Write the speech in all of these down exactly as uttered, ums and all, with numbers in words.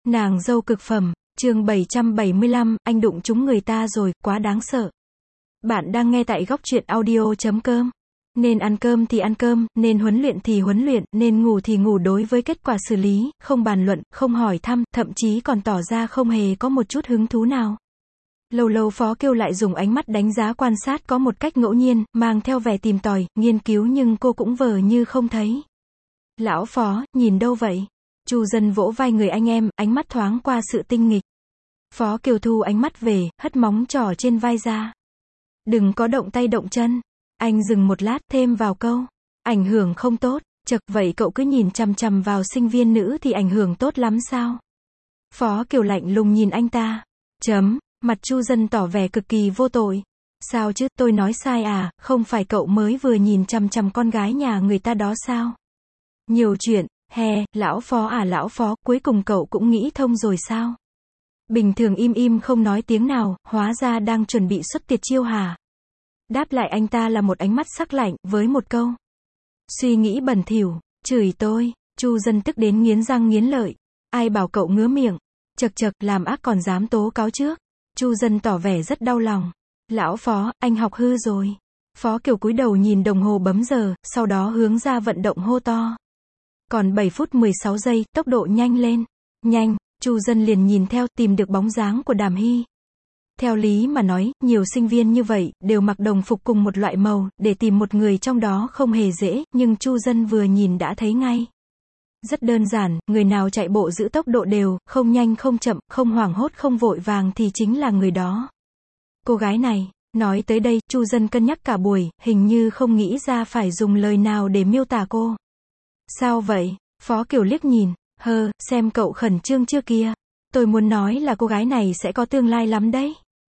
Nàng dâu cực phẩm, chương bảy trăm bảy mươi lăm, anh đụng trúng người ta rồi, quá đáng sợ. Bạn đang nghe tại góc truyện audio chấm com. Nên ăn cơm thì ăn cơm, nên huấn luyện thì huấn luyện, nên ngủ thì ngủ, đối với kết quả xử lý, không bàn luận, không hỏi thăm, thậm chí còn tỏ ra không hề có một chút hứng thú nào. Lâu lâu Phó Kiều lại dùng ánh mắt đánh giá quan sát có một cách ngẫu nhiên, mang theo vẻ tìm tòi, nghiên cứu, nhưng cô cũng vờ như không thấy. Lão Phó, nhìn đâu vậy? Chu Dân vỗ vai người anh em, ánh mắt thoáng qua sự tinh nghịch. Phó Kiều thu ánh mắt về, hất móng trỏ trên vai ra. Đừng có động tay động chân. Anh dừng một lát, thêm vào câu. Ảnh hưởng không tốt. Chật, vậy cậu cứ nhìn chằm chằm vào sinh viên nữ thì ảnh hưởng tốt lắm sao? Phó Kiều lạnh lùng nhìn anh ta. Chấm, mặt Chu Dân tỏ vẻ cực kỳ vô tội. Sao chứ, tôi nói sai à, không phải cậu mới vừa nhìn chằm chằm con gái nhà người ta đó sao? Nhiều chuyện. Hè, lão Phó à lão Phó, cuối cùng cậu cũng nghĩ thông rồi sao? Bình thường im im không nói tiếng nào, hóa ra đang chuẩn bị xuất tiệt chiêu hả? Đáp lại anh ta là một ánh mắt sắc lạnh, với một câu. Suy nghĩ bẩn thỉu, chửi tôi. Chu Dân tức đến nghiến răng nghiến lợi. Ai bảo cậu ngứa miệng? Chật chật, làm ác còn dám tố cáo trước. Chu Dân tỏ vẻ rất đau lòng. Lão Phó, anh học hư rồi. Phó Kiều cúi đầu nhìn đồng hồ bấm giờ, sau đó hướng ra vận động hô to. Còn bảy phút mười sáu giây, tốc độ nhanh lên. Nhanh, Chu Dân liền nhìn theo, tìm được bóng dáng của Đàm Hy. Theo lý mà nói, nhiều sinh viên như vậy, đều mặc đồng phục cùng một loại màu, để tìm một người trong đó không hề dễ, nhưng Chu Dân vừa nhìn đã thấy ngay. Rất đơn giản, người nào chạy bộ giữ tốc độ đều, không nhanh không chậm, không hoảng hốt không vội vàng thì chính là người đó. Cô gái này, nói tới đây, Chu Dân cân nhắc cả buổi, hình như không nghĩ ra phải dùng lời nào để miêu tả cô. Sao vậy? Phó Kiều liếc nhìn. Hơ, xem cậu khẩn trương chưa kia. Tôi muốn nói là cô gái này sẽ có tương lai lắm đấy.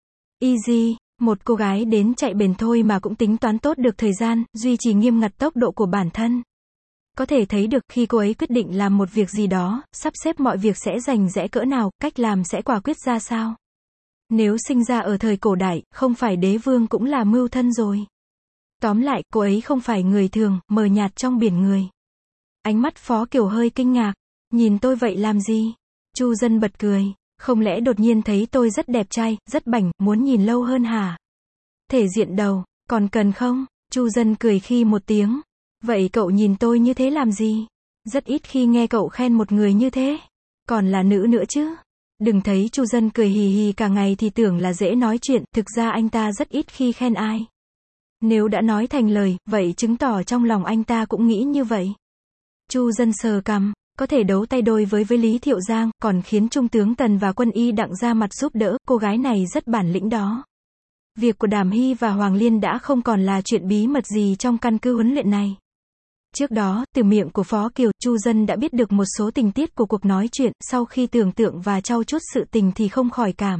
Easy, một cô gái đến chạy bền thôi mà cũng tính toán tốt được thời gian, duy trì nghiêm ngặt tốc độ của bản thân. Có thể thấy được khi cô ấy quyết định làm một việc gì đó, sắp xếp mọi việc sẽ rành rẽ cỡ nào, cách làm sẽ quả quyết ra sao. Nếu sinh ra ở thời cổ đại, không phải đế vương cũng là mưu thân rồi. Tóm lại, cô ấy không phải người thường, mờ nhạt trong biển người. Ánh mắt Phó Kiều hơi kinh ngạc. Nhìn tôi vậy làm gì? Chu Dân bật cười. Không lẽ đột nhiên thấy tôi rất đẹp trai, rất bảnh, muốn nhìn lâu hơn hả? Thể diện đầu, còn cần không? Chu Dân cười khi một tiếng. Vậy cậu nhìn tôi như thế làm gì? Rất ít khi nghe cậu khen một người như thế. Còn là nữ nữa chứ. Đừng thấy Chu Dân cười hì hì cả ngày thì tưởng là dễ nói chuyện, thực ra anh ta rất ít khi khen ai. Nếu đã nói thành lời, vậy chứng tỏ trong lòng anh ta cũng nghĩ như vậy. Chu Dân sờ cằm. Có thể đấu tay đôi với với Lý Thiệu Giang, còn khiến Trung tướng Tần và Quân Y Đặng ra mặt giúp đỡ, cô gái này rất bản lĩnh đó. Việc của Đàm Hy và Hoàng Liên đã không còn là chuyện bí mật gì trong căn cứ huấn luyện này. Trước đó, từ miệng của Phó Kiều, Chu Dân đã biết được một số tình tiết của cuộc nói chuyện, sau khi tưởng tượng và trau chuốt sự tình thì không khỏi cảm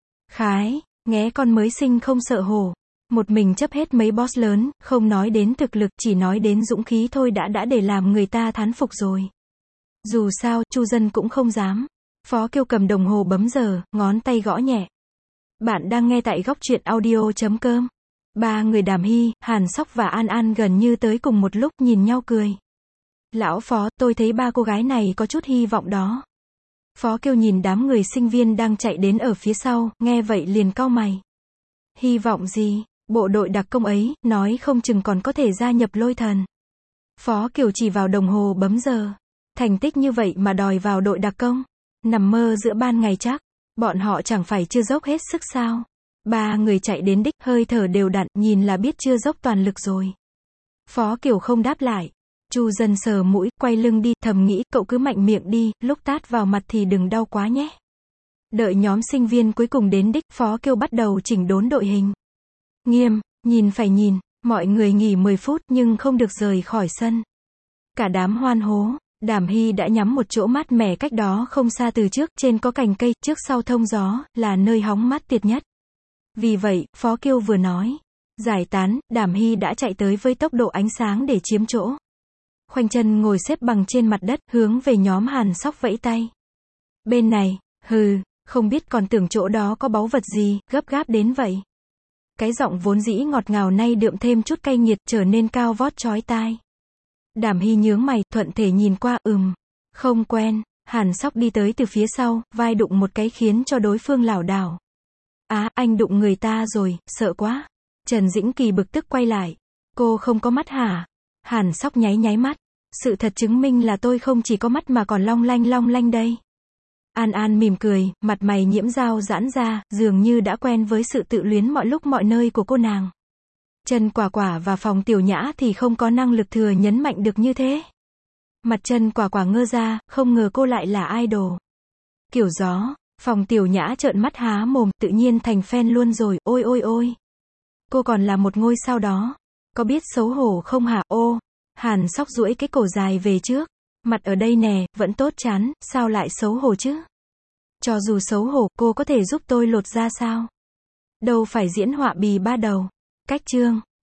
khái, nghé con mới sinh không sợ hổ. Một mình chấp hết mấy boss lớn, không nói đến thực lực, chỉ nói đến dũng khí thôi đã đã để làm người ta thán phục rồi. Dù sao, Chu Dân cũng không dám. Phó Kiều cầm đồng hồ bấm giờ, ngón tay gõ nhẹ. Bạn đang nghe tại góc truyện audio chấm com. Ba người Đàm Hy, Hàn Sóc và An An gần như tới cùng một lúc nhìn nhau cười. Lão Phó, tôi thấy ba cô gái này có chút hy vọng đó. Phó Kiều nhìn đám người sinh viên đang chạy đến ở phía sau, nghe vậy liền cau mày. Hy vọng gì? Bộ đội đặc công ấy, nói không chừng còn có thể gia nhập Lôi Thần. Phó Kiều chỉ vào đồng hồ bấm giờ. Thành tích như vậy mà đòi vào đội đặc công. Nằm mơ giữa ban ngày chắc. Bọn họ chẳng phải chưa dốc hết sức sao. Ba người chạy đến đích, hơi thở đều đặn, nhìn là biết chưa dốc toàn lực rồi. Phó Kiều không đáp lại. Chu Dân sờ mũi, quay lưng đi, thầm nghĩ, cậu cứ mạnh miệng đi, lúc tát vào mặt thì đừng đau quá nhé. Đợi nhóm sinh viên cuối cùng đến đích, Phó Kiều bắt đầu chỉnh đốn đội hình. Nghiêm, nhìn phải nhìn, mọi người nghỉ mười phút nhưng không được rời khỏi sân. Cả đám hoan hô. Đàm Hy đã nhắm một chỗ mát mẻ cách đó không xa từ trước, trên có cành cây, trước sau thông gió, là nơi hóng mát tuyệt nhất. Vì vậy, Phó Kiều vừa nói, giải tán, Đàm Hy đã chạy tới với tốc độ ánh sáng để chiếm chỗ. Khoanh chân ngồi xếp bằng trên mặt đất, hướng về nhóm Hàn Sóc vẫy tay. Bên này, hừ, không biết còn tưởng chỗ đó có báu vật gì, gấp gáp đến vậy. Cái giọng vốn dĩ ngọt ngào nay đượm thêm chút cay nghiệt, trở nên cao vót chói tai. Đàm Hy nhướng mày, thuận thể nhìn qua, ừm, không quen. Hàn Sóc đi tới từ phía sau, vai đụng một cái khiến cho đối phương lảo đảo. Á, anh đụng người ta rồi, sợ quá. Trần Dĩnh Kỳ bực tức quay lại. Cô không có mắt hả? Hàn Sóc nháy nháy mắt. Sự thật chứng minh là tôi không chỉ có mắt mà còn long lanh long lanh đây. An An mỉm cười, mặt mày nhiễm dao giãn ra, dường như đã quen với sự tự luyến mọi lúc mọi nơi của cô nàng. Trần Quả Quả và Phòng Tiểu Nhã thì không có năng lực thừa nhấn mạnh được như thế. Mặt Trần Quả Quả ngơ ra, không ngờ cô lại là idol. Kiểu gió, Phòng Tiểu Nhã trợn mắt há mồm, tự nhiên thành fan luôn rồi, ôi ôi ôi. Cô còn là một ngôi sao đó. Có biết xấu hổ không hả? Ô, Hàn Sóc duỗi cái cổ dài về trước. Mặt ở đây nè, vẫn tốt chán, sao lại xấu hổ chứ? Cho dù xấu hổ, cô có thể giúp tôi lột ra sao? Đâu phải diễn họa bì ba đầu. Cách chương.